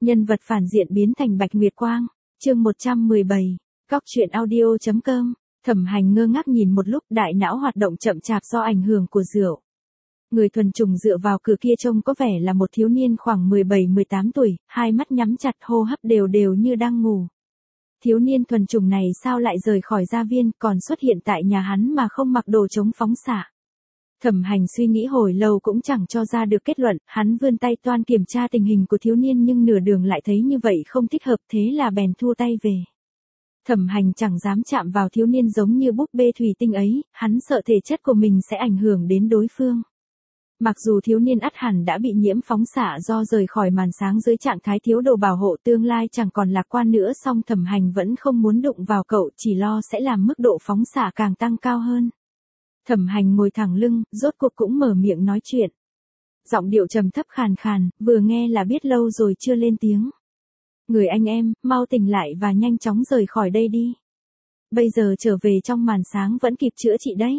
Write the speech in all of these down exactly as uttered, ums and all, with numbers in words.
Nhân vật phản diện biến thành Bạch Nguyệt Quang, chương một trăm mười bảy, Cóc truyện audio chấm com. Thẩm Hành ngơ ngác nhìn một lúc, đại não hoạt động chậm chạp do ảnh hưởng của rượu. Người thuần chủng dựa vào cửa kia trông có vẻ là một thiếu niên khoảng mười bảy mười tám tuổi, hai mắt nhắm chặt, hô hấp đều đều như đang ngủ. Thiếu niên thuần chủng này sao lại rời khỏi gia viên, còn xuất hiện tại nhà hắn mà không mặc đồ chống phóng xạ. Thẩm Hành suy nghĩ hồi lâu cũng chẳng cho ra được kết luận, hắn vươn tay toan kiểm tra tình hình của thiếu niên nhưng nửa đường lại thấy như vậy không thích hợp, thế là bèn thua tay về. Thẩm Hành chẳng dám chạm vào thiếu niên giống như búp bê thủy tinh ấy, hắn sợ thể chất của mình sẽ ảnh hưởng đến đối phương. Mặc dù thiếu niên ắt hẳn đã bị nhiễm phóng xạ do rời khỏi màn sáng dưới trạng thái thiếu đồ bảo hộ, tương lai chẳng còn lạc quan nữa, song Thẩm Hành vẫn không muốn đụng vào cậu, chỉ lo sẽ làm mức độ phóng xạ càng tăng cao hơn. Thẩm Hành ngồi thẳng lưng, rốt cuộc cũng mở miệng nói chuyện. Giọng điệu trầm thấp khàn khàn, vừa nghe là biết lâu rồi chưa lên tiếng. Người anh em, mau tỉnh lại và nhanh chóng rời khỏi đây đi. Bây giờ trở về trong màn sáng vẫn kịp chữa trị đấy.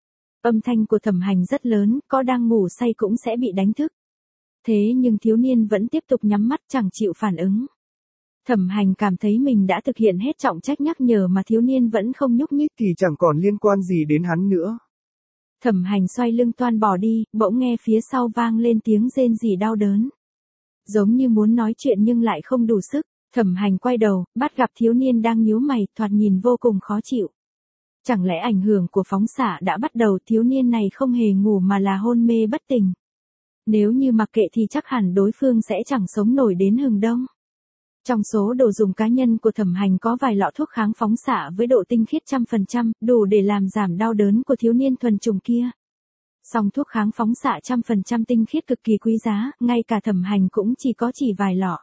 Âm thanh của Thẩm Hành rất lớn, có đang ngủ say cũng sẽ bị đánh thức. Thế nhưng thiếu niên vẫn tiếp tục nhắm mắt chẳng chịu phản ứng. Thẩm Hành cảm thấy mình đã thực hiện hết trọng trách nhắc nhở mà thiếu niên vẫn không nhúc nhích thì chẳng còn liên quan gì đến hắn nữa. Thẩm Hành xoay lưng toan bỏ đi, bỗng nghe phía sau vang lên tiếng rên rỉ đau đớn. Giống như muốn nói chuyện nhưng lại không đủ sức, Thẩm Hành quay đầu, bắt gặp thiếu niên đang nhíu mày, thoạt nhìn vô cùng khó chịu. Chẳng lẽ ảnh hưởng của phóng xạ đã bắt đầu, thiếu niên này không hề ngủ mà là hôn mê bất tỉnh. Nếu như mặc kệ thì chắc hẳn đối phương sẽ chẳng sống nổi đến hừng đông. Trong số đồ dùng cá nhân của Thẩm Hành có vài lọ thuốc kháng phóng xạ với độ tinh khiết trăm phần trăm, đủ để làm giảm đau đớn của thiếu niên thuần chủng kia. Song thuốc kháng phóng xạ trăm phần trăm tinh khiết cực kỳ quý giá, ngay cả Thẩm Hành cũng chỉ có chỉ vài lọ.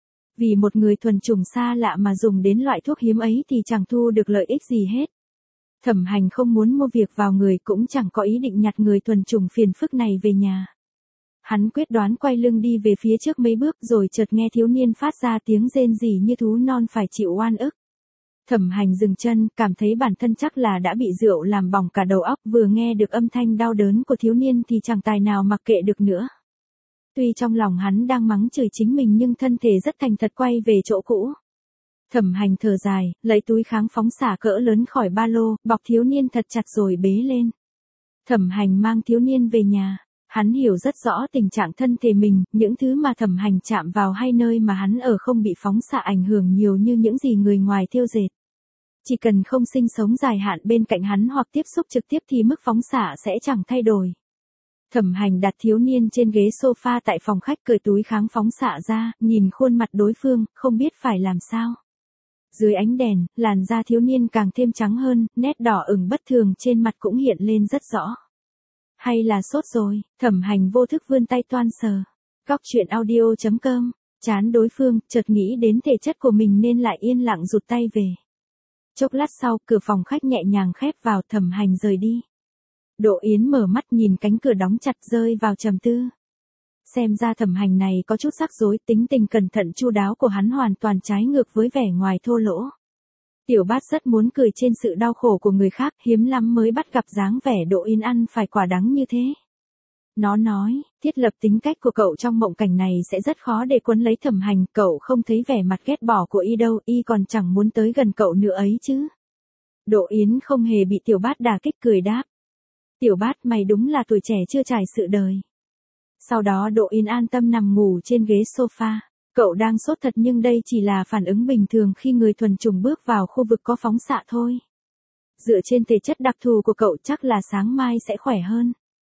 Vì một người thuần chủng xa lạ mà dùng đến loại thuốc hiếm ấy thì chẳng thu được lợi ích gì hết. Thẩm Hành không muốn mua việc vào người, cũng chẳng có ý định nhặt người thuần chủng phiền phức này về nhà. Hắn quyết đoán quay lưng đi về phía trước mấy bước, rồi chợt nghe thiếu niên phát ra tiếng rên rỉ như thú non phải chịu oan ức. Thẩm Hành dừng chân, cảm thấy bản thân chắc là đã bị rượu làm bỏng cả đầu óc, vừa nghe được âm thanh đau đớn của thiếu niên thì chẳng tài nào mặc kệ được nữa. Tuy trong lòng hắn đang mắng chửi chính mình nhưng thân thể rất thành thật quay về chỗ cũ. Thẩm Hành thở dài, lấy túi kháng phóng xạ cỡ lớn khỏi ba lô, bọc thiếu niên thật chặt rồi bế lên. Thẩm Hành mang thiếu niên về nhà. Hắn hiểu rất rõ tình trạng thân thể mình, những thứ mà Thẩm Hành chạm vào hay nơi mà hắn ở không bị phóng xạ ảnh hưởng nhiều như những gì người ngoài thêu dệt. Chỉ cần không sinh sống dài hạn bên cạnh hắn hoặc tiếp xúc trực tiếp thì mức phóng xạ sẽ chẳng thay đổi. Thẩm Hành đặt thiếu niên trên ghế sofa tại phòng khách, cởi túi kháng phóng xạ ra, nhìn khuôn mặt đối phương, không biết phải làm sao. Dưới ánh đèn, làn da thiếu niên càng thêm trắng hơn, nét đỏ ửng bất thường trên mặt cũng hiện lên rất rõ. Hay là sốt rồi, Thẩm Hành vô thức vươn tay toan sờ. Cóc truyện audio chấm com, chán đối phương, chợt nghĩ đến thể chất của mình nên lại yên lặng rụt tay về. Chốc lát sau, cửa phòng khách nhẹ nhàng khép vào, Thẩm Hành rời đi. Đỗ Yến mở mắt nhìn cánh cửa đóng chặt, rơi vào trầm tư. Xem ra Thẩm Hành này có chút rắc rối, tính tình cẩn thận chu đáo của hắn hoàn toàn trái ngược với vẻ ngoài thô lỗ. Tiểu Bát rất muốn cười trên sự đau khổ của người khác, hiếm lắm mới bắt gặp dáng vẻ Đỗ Yến ăn phải quả đắng như thế. Nó nói, thiết lập tính cách của cậu trong mộng cảnh này sẽ rất khó để quấn lấy Thẩm Hành, cậu không thấy vẻ mặt ghét bỏ của y đâu, y còn chẳng muốn tới gần cậu nữa ấy chứ. Đỗ Yến không hề bị Tiểu Bát đả kích, cười đáp. Tiểu Bát, mày đúng là tuổi trẻ chưa trải sự đời. Sau đó Đỗ Yến an tâm nằm ngủ trên ghế sofa. Cậu đang sốt thật nhưng đây chỉ là phản ứng bình thường khi người thuần chủng bước vào khu vực có phóng xạ thôi. Dựa trên thể chất đặc thù của cậu chắc là sáng mai sẽ khỏe hơn.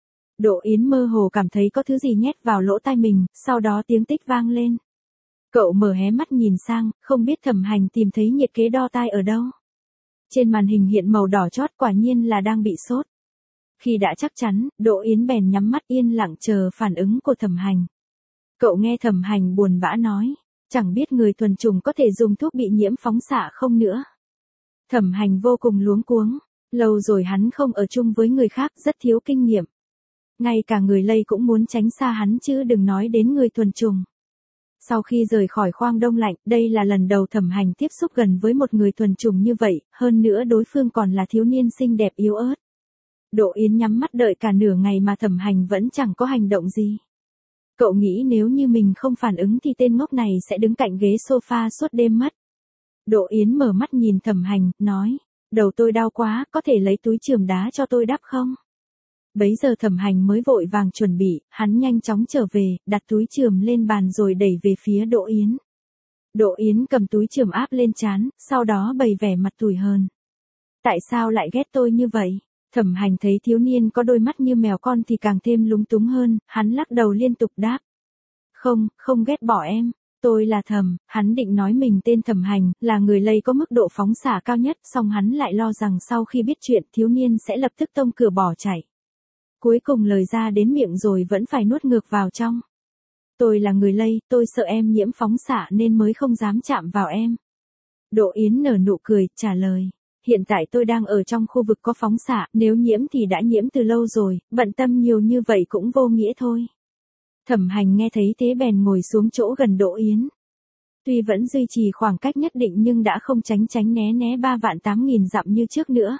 Đỗ Yến mơ hồ cảm thấy có thứ gì nhét vào lỗ tai mình, sau đó tiếng tích vang lên. Cậu mở hé mắt nhìn sang, không biết Thẩm Hành tìm thấy nhiệt kế đo tai ở đâu. Trên màn hình hiện màu đỏ chót, quả nhiên là đang bị sốt. Khi đã chắc chắn, Đỗ Yến bèn nhắm mắt yên lặng chờ phản ứng của Thẩm Hành. Cậu nghe Thẩm Hành buồn bã nói, chẳng biết người thuần chủng có thể dùng thuốc bị nhiễm phóng xạ không nữa. Thẩm Hành vô cùng luống cuống, lâu rồi hắn không ở chung với người khác, rất thiếu kinh nghiệm. Ngay cả người lây cũng muốn tránh xa hắn chứ đừng nói đến người thuần chủng. Sau khi rời khỏi khoang đông lạnh, đây là lần đầu Thẩm Hành tiếp xúc gần với một người thuần chủng như vậy, hơn nữa đối phương còn là thiếu niên xinh đẹp yếu ớt. Đỗ Yến nhắm mắt đợi cả nửa ngày mà Thẩm Hành vẫn chẳng có hành động gì. Cậu nghĩ nếu như mình không phản ứng thì tên ngốc này sẽ đứng cạnh ghế sofa suốt đêm mất. Đỗ Yến mở mắt nhìn Thẩm Hành, nói, đầu tôi đau quá, có thể lấy túi chườm đá cho tôi đắp không? Bấy giờ Thẩm Hành mới vội vàng chuẩn bị, hắn nhanh chóng trở về, đặt túi chườm lên bàn rồi đẩy về phía Đỗ Yến. Đỗ Yến cầm túi chườm áp lên trán, sau đó bày vẻ mặt tủi hờn. Tại sao lại ghét tôi như vậy? Thẩm Hành thấy thiếu niên có đôi mắt như mèo con thì càng thêm lúng túng hơn, hắn lắc đầu liên tục đáp. Không, không ghét bỏ em, tôi là Thẩm, hắn định nói mình tên Thẩm Hành, là người lây có mức độ phóng xạ cao nhất, song hắn lại lo rằng sau khi biết chuyện thiếu niên sẽ lập tức tông cửa bỏ chạy. Cuối cùng lời ra đến miệng rồi vẫn phải nuốt ngược vào trong. Tôi là người lây, tôi sợ em nhiễm phóng xạ nên mới không dám chạm vào em. Đỗ Yến nở nụ cười, trả lời. Hiện tại tôi đang ở trong khu vực có phóng xạ, nếu nhiễm thì đã nhiễm từ lâu rồi, bận tâm nhiều như vậy cũng vô nghĩa thôi. Thẩm Hành nghe thấy thế bèn ngồi xuống chỗ gần Đỗ Yến. Tuy vẫn duy trì khoảng cách nhất định nhưng đã không tránh tránh né né ba vạn tám nghìn dặm như trước nữa.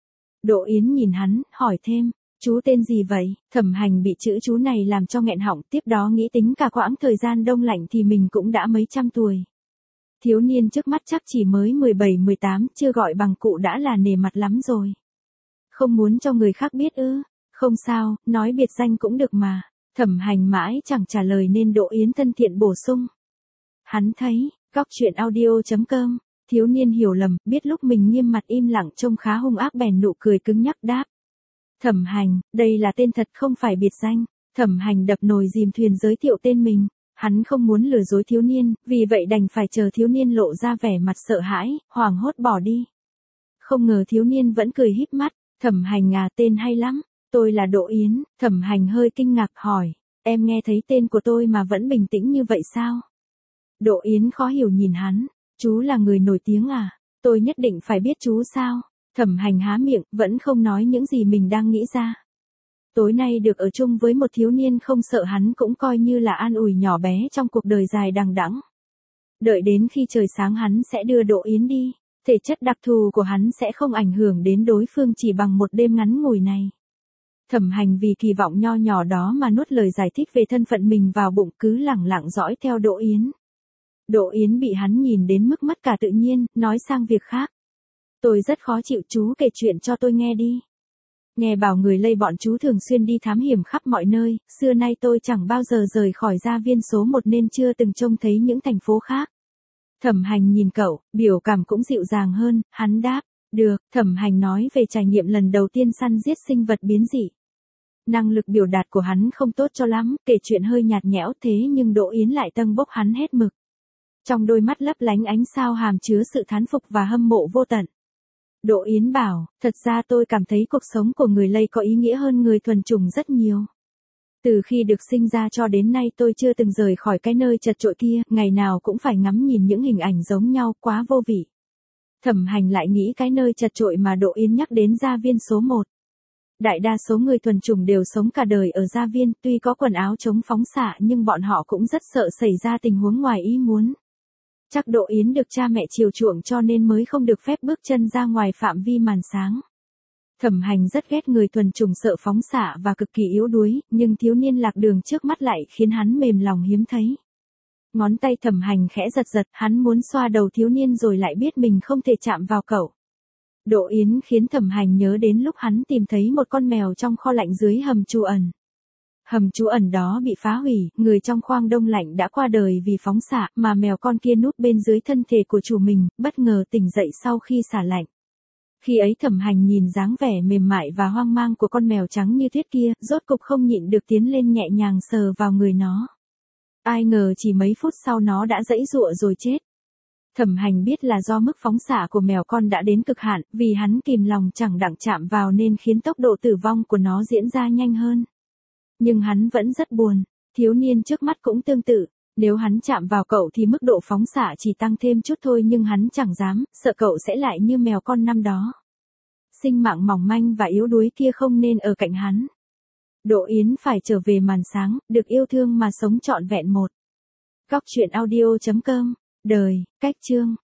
Đỗ Yến nhìn hắn, hỏi thêm, chú tên gì vậy? Thẩm Hành bị chữ chú này làm cho nghẹn họng, tiếp đó nghĩ tính cả quãng thời gian đông lạnh thì mình cũng đã mấy trăm tuổi. Thiếu niên trước mắt chắc chỉ mới mười bảy mười tám, chưa gọi bằng cụ đã là nể mặt lắm rồi. Không muốn cho người khác biết ư? Không sao, nói biệt danh cũng được mà. Thẩm Hành mãi chẳng trả lời nên Đỗ Yến thân thiện bổ sung. Hắn thấy, góc truyện audio chấm com, thiếu niên hiểu lầm, biết lúc mình nghiêm mặt im lặng trông khá hung ác bèn nụ cười cứng nhắc đáp. Thẩm Hành, đây là tên thật không phải biệt danh. Thẩm Hành đập nồi dìm thuyền giới thiệu tên mình. Hắn không muốn lừa dối thiếu niên, vì vậy đành phải chờ thiếu niên lộ ra vẻ mặt sợ hãi, hoảng hốt bỏ đi. Không ngờ thiếu niên vẫn cười híp mắt, Thẩm Hành à, tên hay lắm, tôi là Đỗ Yến. Thẩm Hành hơi kinh ngạc hỏi, em nghe thấy tên của tôi mà vẫn bình tĩnh như vậy sao? Đỗ Yến khó hiểu nhìn hắn, chú là người nổi tiếng à, tôi nhất định phải biết chú sao? Thẩm Hành há miệng, vẫn không nói những gì mình đang nghĩ ra. Tối nay được ở chung với một thiếu niên không sợ hắn cũng coi như là an ủi nhỏ bé trong cuộc đời dài đằng đẵng. Đợi đến khi trời sáng hắn sẽ đưa Đỗ Yến đi, thể chất đặc thù của hắn sẽ không ảnh hưởng đến đối phương chỉ bằng một đêm ngắn ngủi này. Thẩm Hành vì kỳ vọng nho nhỏ đó mà nuốt lời giải thích về thân phận mình vào bụng, cứ lẳng lặng dõi theo Đỗ Yến. Đỗ Yến bị hắn nhìn đến mức mất cả tự nhiên, nói sang việc khác. Tôi rất khó chịu, chú kể chuyện cho tôi nghe đi. Nghe bảo người lây bọn chú thường xuyên đi thám hiểm khắp mọi nơi, xưa nay tôi chẳng bao giờ rời khỏi gia viên số một nên chưa từng trông thấy những thành phố khác. Thẩm Hành nhìn cậu, biểu cảm cũng dịu dàng hơn, hắn đáp, được. Thẩm Hành nói về trải nghiệm lần đầu tiên săn giết sinh vật biến dị. Năng lực biểu đạt của hắn không tốt cho lắm, kể chuyện hơi nhạt nhẽo thế nhưng Đỗ Yến lại tâng bốc hắn hết mực. Trong đôi mắt lấp lánh ánh sao hàm chứa sự thán phục và hâm mộ vô tận. Đỗ Yến bảo, thật ra tôi cảm thấy cuộc sống của người lây có ý nghĩa hơn người thuần chủng rất nhiều. Từ khi được sinh ra cho đến nay tôi chưa từng rời khỏi cái nơi chật chội kia, ngày nào cũng phải ngắm nhìn những hình ảnh giống nhau, quá vô vị. Thẩm Hành lại nghĩ cái nơi chật chội mà Đỗ Yến nhắc đến gia viên số một. Đại đa số người thuần chủng đều sống cả đời ở gia viên, tuy có quần áo chống phóng xạ nhưng bọn họ cũng rất sợ xảy ra tình huống ngoài ý muốn. Chắc Đỗ Yến được cha mẹ chiều chuộng cho nên mới không được phép bước chân ra ngoài phạm vi màn sáng. Thẩm Hành rất ghét người thuần chủng sợ phóng xạ và cực kỳ yếu đuối, nhưng thiếu niên lạc đường trước mắt lại khiến hắn mềm lòng hiếm thấy. Ngón tay Thẩm Hành khẽ giật giật, hắn muốn xoa đầu thiếu niên rồi lại biết mình không thể chạm vào cậu. Đỗ Yến khiến Thẩm Hành nhớ đến lúc hắn tìm thấy một con mèo trong kho lạnh dưới hầm trú ẩn. Hầm trú ẩn đó bị phá hủy, người trong khoang đông lạnh đã qua đời vì phóng xạ, mà mèo con kia núp bên dưới thân thể của chủ mình, bất ngờ tỉnh dậy sau khi xả lạnh. Khi ấy Thẩm Hành nhìn dáng vẻ mềm mại và hoang mang của con mèo trắng như tuyết kia, rốt cục không nhịn được tiến lên nhẹ nhàng sờ vào người nó. Ai ngờ chỉ mấy phút sau nó đã giãy giụa rồi chết. Thẩm Hành biết là do mức phóng xạ của mèo con đã đến cực hạn, vì hắn kìm lòng chẳng đặng chạm vào nên khiến tốc độ tử vong của nó diễn ra nhanh hơn. Nhưng hắn vẫn rất buồn, thiếu niên trước mắt cũng tương tự, nếu hắn chạm vào cậu thì mức độ phóng xạ chỉ tăng thêm chút thôi nhưng hắn chẳng dám, sợ cậu sẽ lại như mèo con năm đó. Sinh mạng mỏng manh và yếu đuối kia không nên ở cạnh hắn. Đỗ Yến phải trở về màn sáng, được yêu thương mà sống trọn vẹn một. Góc truyện audio chấm com, đời, cách chương.